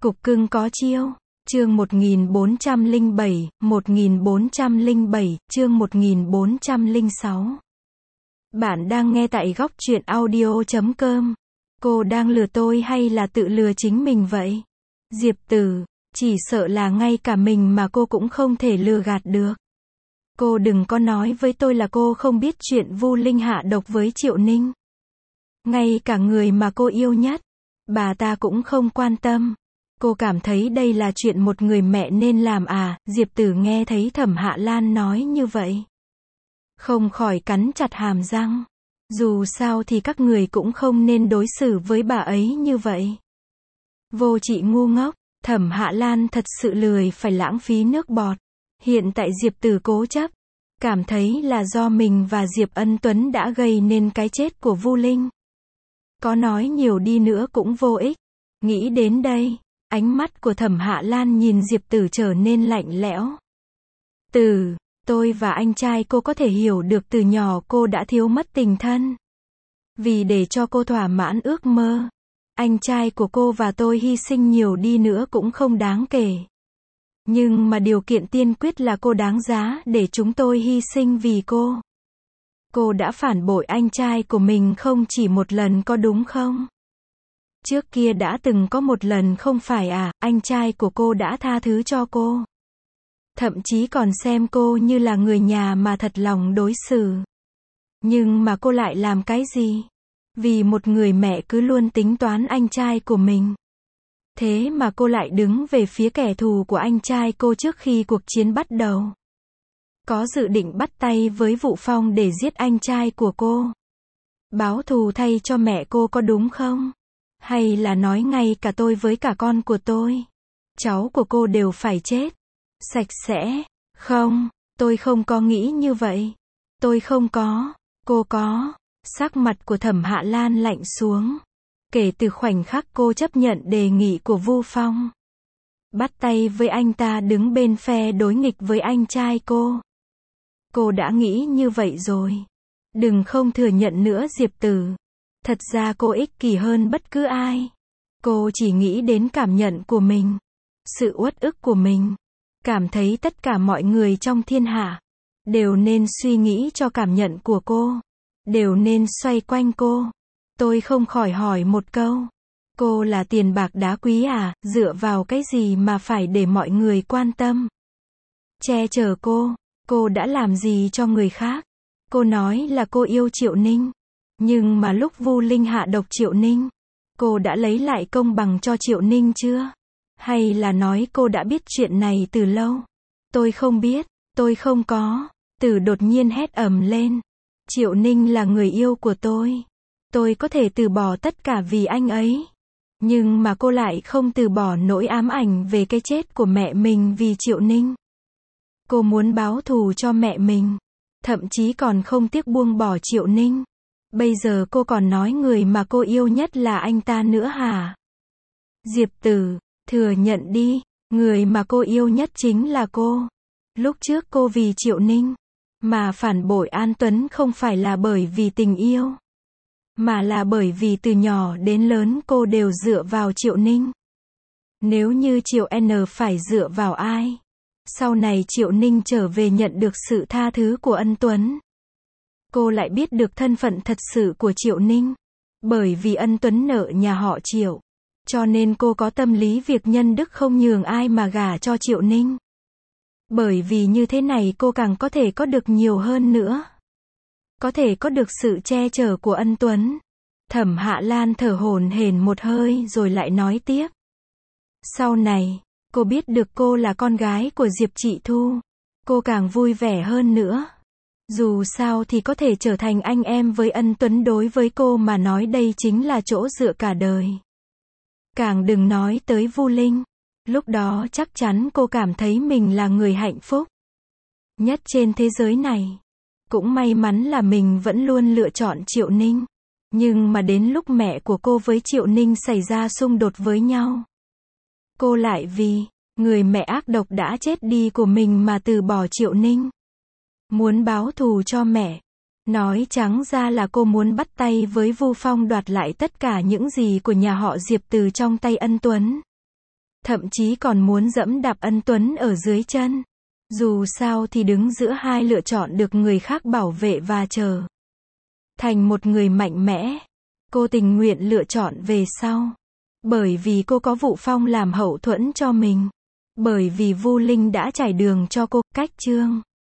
Cục cưng có chiêu. Chương 1407, 1407, chương 1406. Bạn đang nghe tại góc truyện audio.com. Cô đang lừa tôi hay là tự lừa chính mình vậy? Diệp Tử, chỉ sợ là ngay cả mình mà cô cũng không thể lừa gạt được. Cô đừng có nói với tôi là cô không biết chuyện Vu Linh hạ độc với Triệu Ninh. Ngay cả người mà cô yêu nhất, bà ta cũng không quan tâm. Cô cảm thấy đây là chuyện một người mẹ nên làm à? Diệp Tử nghe thấy Thẩm Hạ Lan nói như vậy, không khỏi cắn chặt hàm răng. Dù sao thì các người cũng không nên đối xử với bà ấy như vậy. Vô trị ngu ngốc, Thẩm Hạ Lan thật sự lười phải lãng phí nước bọt. Hiện tại Diệp Tử cố chấp, cảm thấy là do mình và Diệp Ân Tuấn đã gây nên cái chết của Vu Linh. Có nói nhiều đi nữa cũng vô ích. Nghĩ đến đây, ánh mắt của Thẩm Hạ Lan nhìn Diệp Tử trở nên lạnh lẽo. Tử, tôi và anh trai cô có thể hiểu được từ nhỏ cô đã thiếu mất tình thân. Vì để cho cô thỏa mãn ước mơ, anh trai của cô và tôi hy sinh nhiều đi nữa cũng không đáng kể. Nhưng mà điều kiện tiên quyết là cô đáng giá để chúng tôi hy sinh vì cô. Cô đã phản bội anh trai của mình không chỉ một lần có đúng không? Trước kia đã từng có một lần không phải à? Anh trai của cô đã tha thứ cho cô. Thậm chí còn xem cô như là người nhà mà thật lòng đối xử. Nhưng mà cô lại làm cái gì? Vì một người mẹ cứ luôn tính toán anh trai của mình. Thế mà cô lại đứng về phía kẻ thù của anh trai cô trước khi cuộc chiến bắt đầu. Có dự định bắt tay với Vũ Phong để giết anh trai của cô. Báo thù thay cho mẹ cô có đúng không? Hay là nói ngay cả tôi với cả con của tôi, cháu của cô đều phải chết. Sạch sẽ. Không, tôi không có nghĩ như vậy. Tôi không có. Cô có. Sắc mặt của Thẩm Hạ Lan lạnh xuống. Kể từ khoảnh khắc cô chấp nhận đề nghị của Vu Phong, bắt tay với anh ta đứng bên phe đối nghịch với anh trai cô đã nghĩ như vậy rồi. Đừng không thừa nhận nữa Diệp Tử. Thật ra cô ích kỷ hơn bất cứ ai. Cô chỉ nghĩ đến cảm nhận của mình, sự uất ức của mình. Cảm thấy tất cả mọi người trong thiên hạ đều nên suy nghĩ cho cảm nhận của cô, đều nên xoay quanh cô. Tôi không khỏi hỏi một câu. Cô là tiền bạc đá quý à? Dựa vào cái gì mà phải để mọi người quan tâm, che chở cô? Cô đã làm gì cho người khác? Cô nói là cô yêu Triệu Ninh. Nhưng mà lúc Vu Linh hạ độc Triệu Ninh, cô đã lấy lại công bằng cho Triệu Ninh chưa? Hay là nói cô đã biết chuyện này từ lâu? Tôi không biết, tôi không có. Tử đột nhiên hét ầm lên. Triệu Ninh là người yêu của tôi. Tôi có thể từ bỏ tất cả vì anh ấy. Nhưng mà cô lại không từ bỏ nỗi ám ảnh về cái chết của mẹ mình vì Triệu Ninh. Cô muốn báo thù cho mẹ mình. Thậm chí còn không tiếc buông bỏ Triệu Ninh. Bây giờ cô còn nói người mà cô yêu nhất là anh ta nữa hả? Diệp Tử, thừa nhận đi, người mà cô yêu nhất chính là cô. Lúc trước cô vì Triệu Ninh mà phản bội An Tuấn không phải là bởi vì tình yêu, mà là bởi vì từ nhỏ đến lớn cô đều dựa vào Triệu Ninh. Nếu như Triệu N phải dựa vào ai? Sau này Triệu Ninh trở về nhận được sự tha thứ của Ân Tuấn, cô lại biết được thân phận thật sự của Triệu Ninh. Bởi vì Ân Tuấn nợ nhà họ Triệu, cho nên cô có tâm lý việc nhân đức không nhường ai mà gả cho Triệu Ninh. Bởi vì như thế này cô càng có thể có được nhiều hơn nữa. Có thể có được sự che chở của Ân Tuấn. Thẩm Hạ Lan thở hổn hển một hơi rồi lại nói tiếp. Sau này, cô biết được cô là con gái của Diệp Trị Thu. Cô càng vui vẻ hơn nữa. Dù sao thì có thể trở thành anh em với Ân Tuấn, đối với cô mà nói đây chính là chỗ dựa cả đời. Càng đừng nói tới Vu Linh. Lúc đó chắc chắn cô cảm thấy mình là người hạnh phúc nhất trên thế giới này. Cũng may mắn là mình vẫn luôn lựa chọn Triệu Ninh. Nhưng mà đến lúc mẹ của cô với Triệu Ninh xảy ra xung đột với nhau, cô lại vì người mẹ ác độc đã chết đi của mình mà từ bỏ Triệu Ninh. Muốn báo thù cho mẹ. Nói trắng ra là cô muốn bắt tay với Vu Phong đoạt lại tất cả những gì của nhà họ Diệp từ trong tay Ân Tuấn. Thậm chí còn muốn giẫm đạp Ân Tuấn ở dưới chân. Dù sao thì đứng giữa hai lựa chọn được người khác bảo vệ và trở thành một người mạnh mẽ. Cô tình nguyện lựa chọn về sau. Bởi vì cô có Vũ Phong làm hậu thuẫn cho mình. Bởi vì Vu Linh đã trải đường cho cô, cách chương